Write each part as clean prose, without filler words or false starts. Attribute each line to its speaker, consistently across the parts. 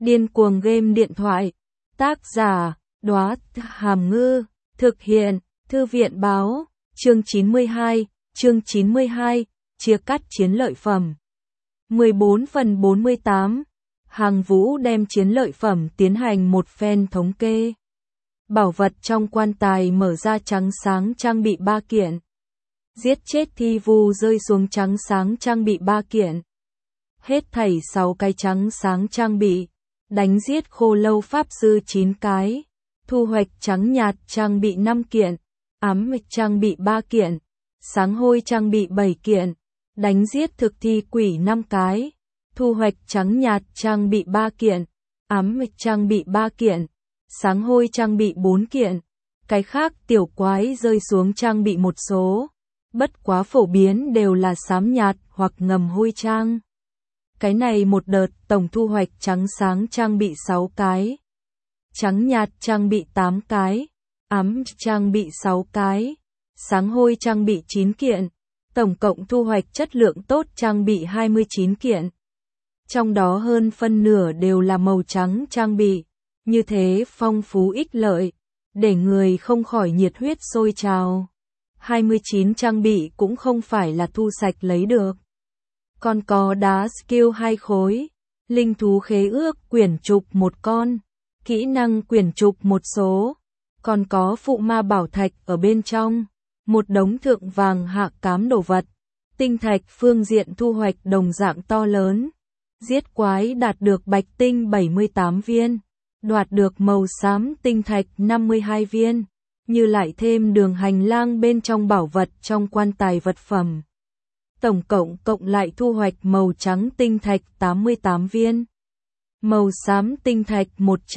Speaker 1: Điên cuồng game điện thoại. Tác giả, Đóa Hàm Ngư. Thực hiện, Thư viện báo. Chương 92, chia cắt chiến lợi phẩm. 14/48. Hàng Vũ đem chiến lợi phẩm tiến hành một phen thống kê. Bảo vật trong quan tài mở ra trắng sáng trang bị 3 kiện. Giết chết thi vu rơi xuống trắng sáng trang bị 3 kiện. Hết thảy 6 cái trắng sáng trang bị. Đánh giết khô lâu pháp sư 9 cái. Thu hoạch trắng nhạt trang bị 5 kiện. Ám trang bị 3 kiện. Sáng hôi trang bị 7 kiện. Đánh giết thực thi quỷ 5 cái. Thu hoạch trắng nhạt trang bị 3 kiện. Ám trang bị 3 kiện. Sáng hôi trang bị 4 kiện. Cái khác tiểu quái rơi xuống trang bị một số. Bất quá phổ biến đều là xám nhạt hoặc ngầm hôi trang. Cái này một đợt tổng thu hoạch trắng sáng trang bị 6 cái. Trắng nhạt trang bị 8 cái. Ám trang bị 6 cái. Sáng hôi trang bị 9 kiện. Tổng cộng thu hoạch chất lượng tốt trang bị 29 kiện. Trong đó hơn phân nửa đều là màu trắng trang bị. Như thế phong phú ích lợi. Để người không khỏi nhiệt huyết sôi trào. 29 trang bị cũng không phải là thu sạch lấy được. Còn có đá skill 2 khối. Linh thú khế ước quyển trục 1 con. Kỹ năng quyển trục một số. Còn có phụ ma bảo thạch ở bên trong. Một đống thượng vàng hạ cám đồ vật. Tinh thạch phương diện thu hoạch đồng dạng to lớn. Giết quái đạt được bạch tinh 78 viên. Đoạt được màu xám tinh thạch 52 viên. Như lại thêm đường hành lang bên trong bảo vật trong quan tài vật phẩm. Tổng cộng lại thu hoạch màu trắng tinh thạch 88 viên. Màu xám tinh thạch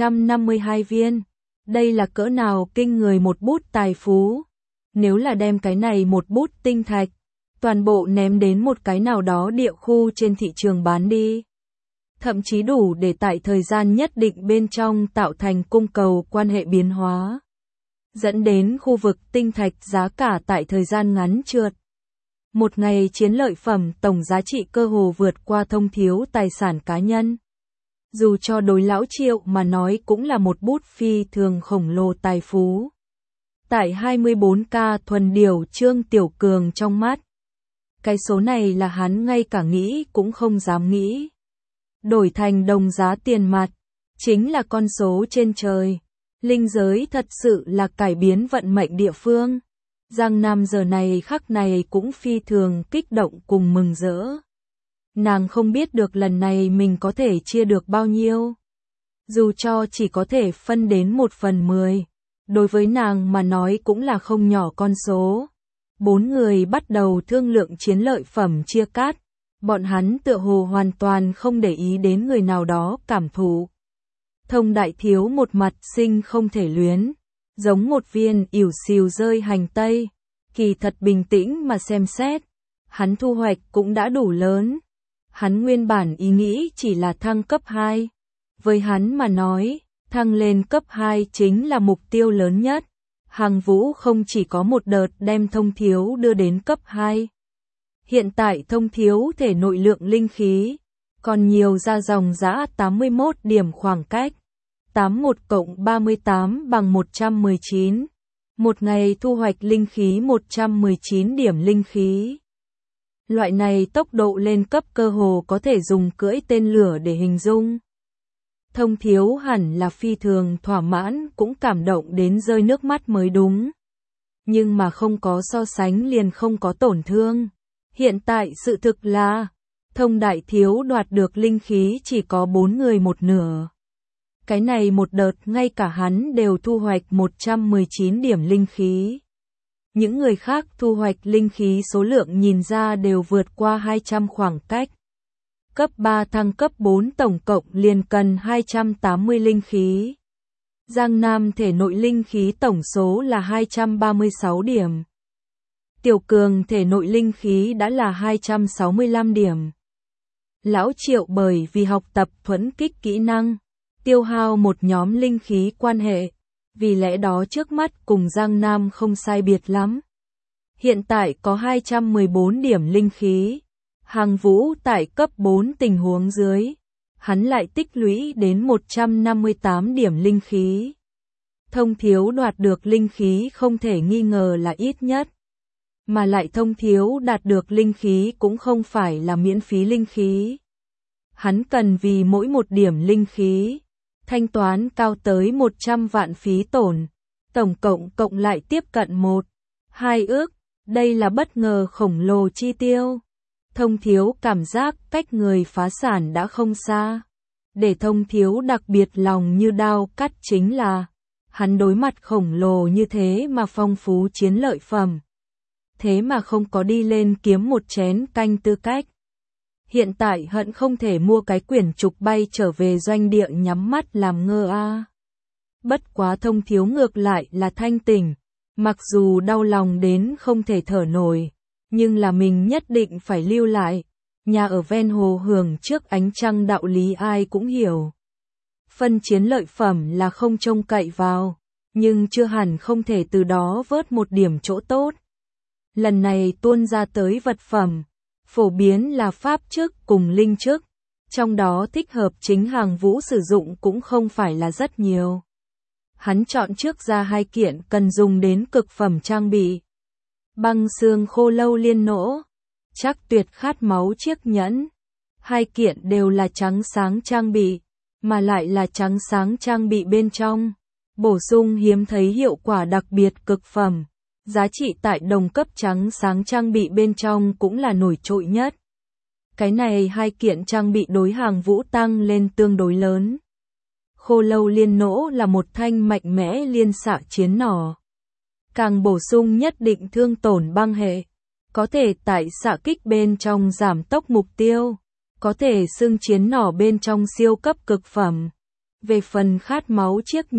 Speaker 1: 152 viên. Đây là cỡ nào kinh người một bút tài phú. Nếu là đem cái này một bút tinh thạch, toàn bộ ném đến một cái nào đó địa khu trên thị trường bán đi. Thậm chí đủ để tại thời gian nhất định bên trong tạo thành cung cầu quan hệ biến hóa. Dẫn đến khu vực tinh thạch giá cả tại thời gian ngắn trượt. Một ngày chiến lợi phẩm tổng giá trị cơ hồ vượt qua Thông Thiếu tài sản cá nhân. Dù cho đối lão Triệu mà nói cũng là một bút phi thường khổng lồ tài phú. Tại 24K thuần điểu Trương Tiểu Cường trong mắt. Cái số này là hắn ngay cả nghĩ cũng không dám nghĩ. Đổi thành đồng giá tiền mặt, chính là con số trên trời. Linh giới thật sự là cải biến vận mệnh địa phương. Giang Nam giờ này khắc này cũng phi thường kích động cùng mừng rỡ. Nàng không biết được lần này mình có thể chia được bao nhiêu. Dù cho chỉ có thể phân đến 1/10, đối với nàng mà nói cũng là không nhỏ con số. 4 người bắt đầu thương lượng chiến lợi phẩm chia cắt. Bọn hắn tựa hồ hoàn toàn không để ý đến người nào đó cảm thụ. Thông Đại Thiếu một mặt sinh không thể luyến, giống một viên ỉu xìu rơi hành tây, kỳ thật bình tĩnh mà xem xét, hắn thu hoạch cũng đã đủ lớn. Hắn nguyên bản ý nghĩ chỉ là thăng cấp 2. Với hắn mà nói, thăng lên cấp 2 chính là mục tiêu lớn nhất. Hàng Vũ không chỉ có một đợt đem Thông Thiếu đưa đến cấp 2. Hiện tại Thông Thiếu thể nội lượng linh khí, còn nhiều ra dòng dã 81 điểm khoảng cách. 81 cộng 38 bằng 119. Một ngày thu hoạch linh khí 119 điểm linh khí. Loại này tốc độ lên cấp cơ hồ có thể dùng cưỡi tên lửa để hình dung. Thông Thiếu hẳn là phi thường thỏa mãn cũng cảm động đến rơi nước mắt mới đúng. Nhưng mà không có so sánh liền không có tổn thương. Hiện tại sự thực là, Thông Đại Thiếu đoạt được linh khí chỉ có 4 người một nửa. Cái này một đợt ngay cả hắn đều thu hoạch 119 điểm linh khí. Những người khác thu hoạch linh khí số lượng nhìn ra đều vượt qua 200 khoảng cách. Cấp 3 thăng cấp 4 tổng cộng liền cần 280 linh khí. Giang Nam thể nội linh khí tổng số là 236 điểm. Tiểu Cường thể nội linh khí đã là 265 điểm. Lão Triệu bởi vì học tập thuẫn kích kỹ năng, tiêu hao một nhóm linh khí quan hệ, vì lẽ đó trước mắt cùng Giang Nam không sai biệt lắm. Hiện tại có 214 điểm linh khí. Hàng Vũ tại cấp 4 tình huống dưới, hắn lại tích lũy đến 158 điểm linh khí. Thông thiếu đoạt được linh khí không thể nghi ngờ là ít nhất. Mà lại thông thiếu đạt được linh khí cũng không phải là miễn phí linh khí. Hắn cần vì mỗi một điểm linh khí, thanh toán cao tới 100 vạn phí tổn, tổng cộng lại tiếp cận 2 ước, đây là bất ngờ khổng lồ chi tiêu. Thông thiếu cảm giác cách người phá sản đã không xa. Để thông thiếu đặc biệt lòng như đao cắt chính là, hắn đối mặt khổng lồ như thế mà phong phú chiến lợi phẩm. Thế mà không có đi lên kiếm một chén canh tư cách. Hiện tại hận không thể mua cái quyển trục bay trở về doanh địa nhắm mắt làm ngơ a. Bất quá thông thiếu ngược lại là thanh tỉnh, mặc dù đau lòng đến không thể thở nổi, nhưng là mình nhất định phải lưu lại. Nhà ở ven hồ hưởng trước ánh trăng đạo lý ai cũng hiểu. Phân chiến lợi phẩm là không trông cậy vào, nhưng chưa hẳn không thể từ đó vớt một điểm chỗ tốt. Lần này tuôn ra tới vật phẩm, phổ biến là pháp chức cùng linh chức, trong đó thích hợp chính Hàng Vũ sử dụng cũng không phải là rất nhiều. Hắn chọn trước ra 2 kiện cần dùng đến cực phẩm trang bị. Băng xương khô lâu liên nỗ, chắc tuyệt khát máu chiếc nhẫn. 2 kiện đều là trắng sáng trang bị, mà lại là trắng sáng trang bị bên trong. Bổ sung hiếm thấy hiệu quả đặc biệt cực phẩm. Giá trị tại đồng cấp trắng sáng trang bị bên trong cũng là nổi trội nhất. Cái này 2 kiện trang bị đối Hàng Vũ tăng lên tương đối lớn. Khô lâu liên nỗ là một thanh mạnh mẽ liên xạ chiến nỏ. Càng bổ sung nhất định thương tổn băng hệ. Có thể tại xạ kích bên trong giảm tốc mục tiêu. Có thể xưng chiến nỏ bên trong siêu cấp cực phẩm. Về phần khát máu chiếc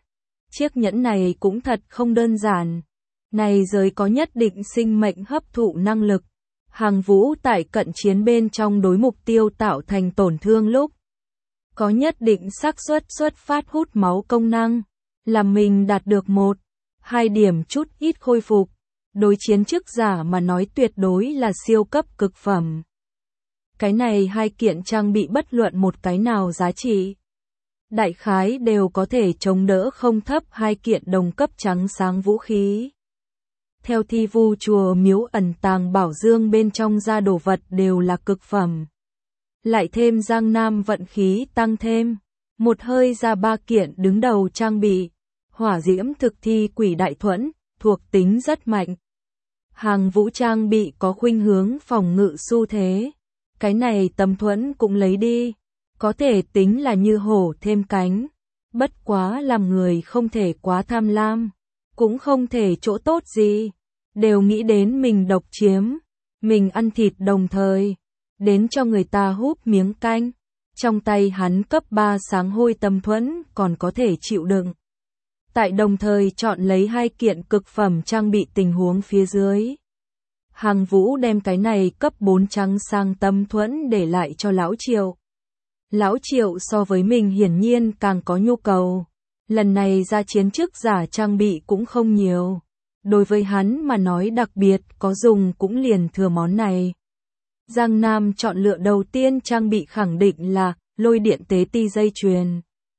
Speaker 1: nhẫn này cũng thật không đơn giản. Này giới có nhất định sinh mệnh hấp thụ năng lực. Hàng Vũ tại cận chiến bên trong đối mục tiêu tạo thành tổn thương lúc. Có nhất định xác suất xuất phát hút máu công năng. Làm mình đạt được 2 điểm chút ít khôi phục. Đối chiến chức giả mà nói tuyệt đối là siêu cấp cực phẩm. Cái này 2 kiện trang bị bất luận một cái nào giá trị. Đại khái đều có thể chống đỡ không thấp 2 kiện đồng cấp trắng sáng vũ khí. Theo thi vu chùa miếu ẩn tàng bảo dương bên trong ra đồ vật đều là cực phẩm. Lại thêm Giang Nam vận khí tăng thêm. Một hơi ra 3 kiện đứng đầu trang bị. Hỏa diễm thực thi quỷ đại thuẫn, thuộc tính rất mạnh. Hàng Vũ trang bị có khuynh hướng phòng ngự xu thế. Cái này tấm thuẫn cũng lấy đi. Có thể tính là như hổ thêm cánh. Bất quá làm người không thể quá tham lam. Cũng không thể chỗ tốt gì. Đều nghĩ đến mình độc chiếm. Mình ăn thịt đồng thời. Đến cho người ta húp miếng canh. Trong tay hắn cấp 3 sáng hôi tấm thuẫn còn có thể chịu đựng. Tại đồng thời chọn lấy 2 kiện cực phẩm trang bị tình huống phía dưới. Hàng Vũ đem cái này cấp 4 trắng sang tấm thuẫn để lại cho Lão Triệu. Lão Triệu so với mình hiển nhiên càng có nhu cầu. Lần này ra chiến chức giả trang bị cũng không nhiều. Đối với hắn mà nói đặc biệt có dùng cũng liền thừa món này. Giang Nam chọn lựa đầu tiên trang bị khẳng định là lôi điện tế ti dây chuyền.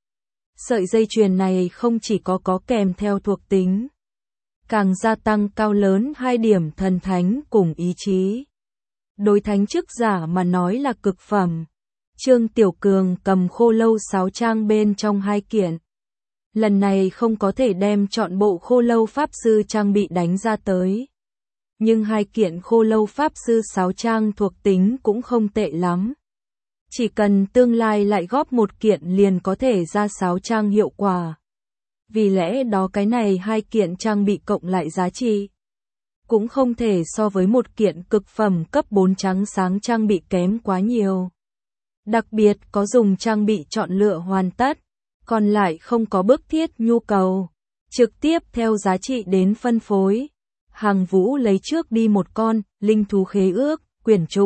Speaker 1: Sợi dây chuyền này không chỉ có kèm theo thuộc tính, càng gia tăng cao lớn 2 điểm thần thánh cùng ý chí. Đối thánh chức giả mà nói là cực phẩm. Trương Tiểu Cường cầm khô lâu 6 trang bên trong 2 kiện. Lần này không có thể đem chọn bộ khô lâu pháp sư trang bị đánh ra tới. Nhưng 2 kiện khô lâu pháp sư 6 trang thuộc tính cũng không tệ lắm. Chỉ cần tương lai lại góp 1 kiện liền có thể ra 6 trang hiệu quả. Vì lẽ đó cái này 2 kiện trang bị cộng lại giá trị cũng không thể so với 1 kiện cực phẩm cấp 4 trắng sáng trang bị kém quá nhiều. Đặc biệt có dùng trang bị chọn lựa hoàn tất, còn lại không có bức thiết nhu cầu, trực tiếp theo giá trị đến phân phối. Hàng Vũ lấy trước đi 1 con, linh thú khế ước, quyển trục.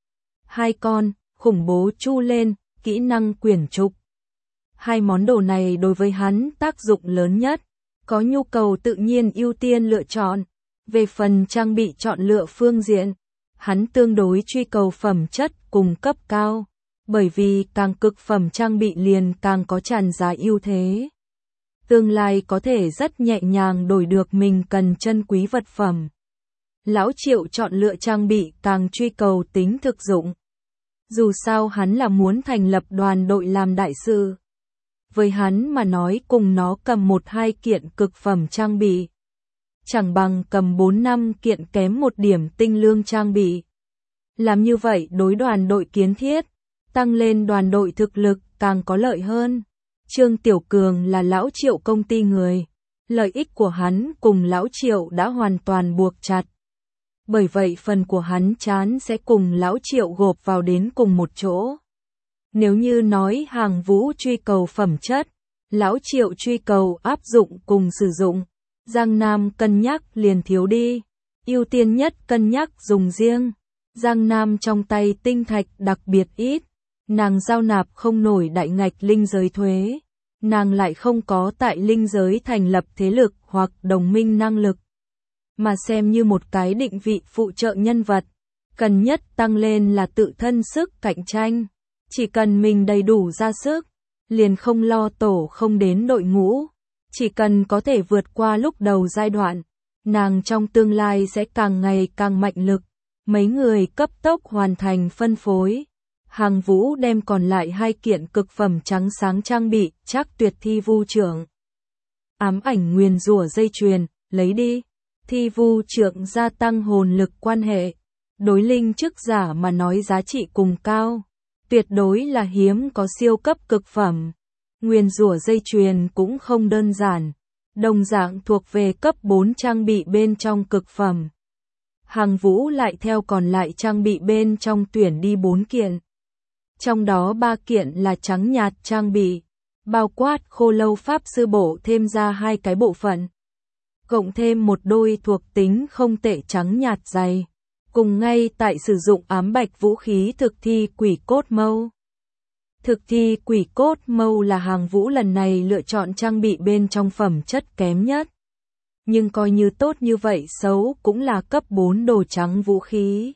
Speaker 1: 2 con, khủng bố chu lên, kỹ năng quyển trục. 2 món đồ này đối với hắn tác dụng lớn nhất, có nhu cầu tự nhiên ưu tiên lựa chọn. Về phần trang bị chọn lựa phương diện, hắn tương đối truy cầu phẩm chất cùng cấp cao. Bởi vì càng cực phẩm trang bị liền càng có tràn giá ưu thế. Tương lai có thể rất nhẹ nhàng đổi được mình cần chân quý vật phẩm. Lão Triệu chọn lựa trang bị càng truy cầu tính thực dụng. Dù sao hắn là muốn thành lập đoàn đội làm đại sự. Với hắn mà nói cùng nó cầm 1-2 kiện cực phẩm trang bị. Chẳng bằng cầm 4-5 kiện kém một điểm tinh lương trang bị. Làm như vậy đối đoàn đội kiến thiết, tăng lên đoàn đội thực lực càng có lợi hơn. Trương Tiểu Cường là Lão Triệu công ty người. Lợi ích của hắn cùng Lão Triệu đã hoàn toàn buộc chặt. Bởi vậy phần của hắn chán sẽ cùng Lão Triệu gộp vào đến cùng một chỗ. Nếu như nói Hàng Vũ truy cầu phẩm chất, Lão Triệu truy cầu áp dụng cùng sử dụng, Giang Nam cân nhắc liền thiếu đi. Ưu tiên nhất cân nhắc dùng riêng. Giang Nam trong tay tinh thạch đặc biệt ít. Nàng giao nạp không nổi đại ngạch linh giới thuế. Nàng lại không có tại linh giới thành lập thế lực hoặc đồng minh năng lực. Mà xem như một cái định vị phụ trợ nhân vật. Cần nhất tăng lên là tự thân sức cạnh tranh. Chỉ cần mình đầy đủ ra sức, liền không lo tổ không đến đội ngũ. Chỉ cần có thể vượt qua lúc đầu giai đoạn, nàng trong tương lai sẽ càng ngày càng mạnh lực. Mấy người cấp tốc hoàn thành phân phối. Hàng Vũ đem còn lại 2 kiện cực phẩm trắng sáng trang bị, Trác Tuyệt Thi Vu Trượng. Ám ảnh nguyền rủa dây chuyền, lấy đi. Thi Vu Trượng gia tăng hồn lực quan hệ. Đối linh chức giả mà nói giá trị cùng cao. Tuyệt đối là hiếm có siêu cấp cực phẩm. Nguyền rủa dây chuyền cũng không đơn giản. Đồng dạng thuộc về cấp 4 trang bị bên trong cực phẩm. Hàng Vũ lại theo còn lại trang bị bên trong tuyển đi 4 kiện. Trong đó 3 kiện là trắng nhạt trang bị, bao quát khô lâu pháp sư bộ thêm ra 2 cái bộ phận. Cộng thêm một đôi thuộc tính không tệ trắng nhạt dày. Cùng ngay tại sử dụng ám bạch vũ khí thực thi quỷ cốt mâu. Thực thi quỷ cốt mâu là Hàng Vũ lần này lựa chọn trang bị bên trong phẩm chất kém nhất. Nhưng coi như tốt như vậy xấu cũng là cấp 4 đồ trắng vũ khí.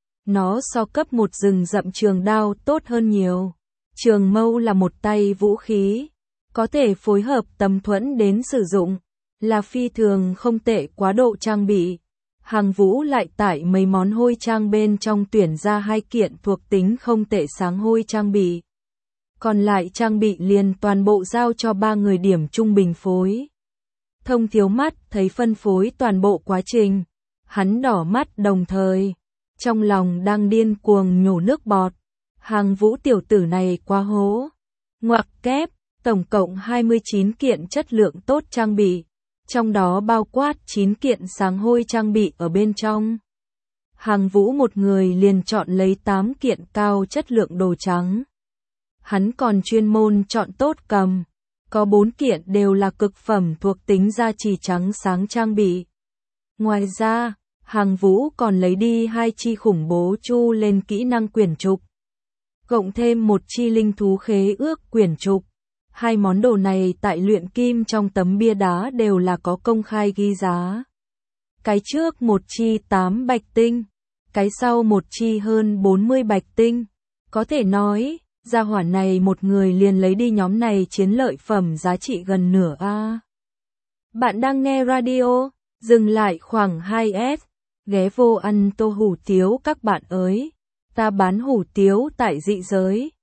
Speaker 1: Nó so cấp 1 rừng rậm trường đao tốt hơn nhiều. Trường mâu là một tay vũ khí, có thể phối hợp tầm thuẫn đến sử dụng, là phi thường không tệ quá độ trang bị. Hàng Vũ lại tải mấy món hôi trang bên trong tuyển ra 2 kiện thuộc tính không tệ sáng hôi trang bị. Còn lại trang bị liền toàn bộ giao cho 3 người điểm trung bình phối. Thông thiếu mắt thấy phân phối toàn bộ quá trình. Hắn đỏ mắt đồng thời. Trong lòng đang điên cuồng nhổ nước bọt. Hàng Vũ tiểu tử này quá hố. Ngoặc kép, tổng cộng 29 kiện chất lượng tốt trang bị. Trong đó bao quát 9 kiện sáng hôi trang bị ở bên trong. Hàng Vũ một người liền chọn lấy 8 kiện cao chất lượng đồ trắng. Hắn còn chuyên môn chọn tốt cầm. Có 4 kiện đều là cực phẩm thuộc tính gia trì trắng sáng trang bị. Ngoài ra, Hàng Vũ còn lấy đi 2 chi khủng bố chu lên kỹ năng quyển trục. Cộng thêm 1 chi linh thú khế ước quyển trục. 2 món đồ này tại luyện kim trong tấm bia đá đều là có công khai ghi giá. Cái trước 1 chi 8 bạch tinh, cái sau 1 chi hơn 40 bạch tinh. Có thể nói, gia hỏa này một người liền lấy đi nhóm này chiến lợi phẩm giá trị gần nửa a. Bạn đang nghe radio, dừng lại khoảng 2S, ghé vô ăn tô hủ tiếu các bạn ơi. Ta bán hủ tiếu tại dị giới.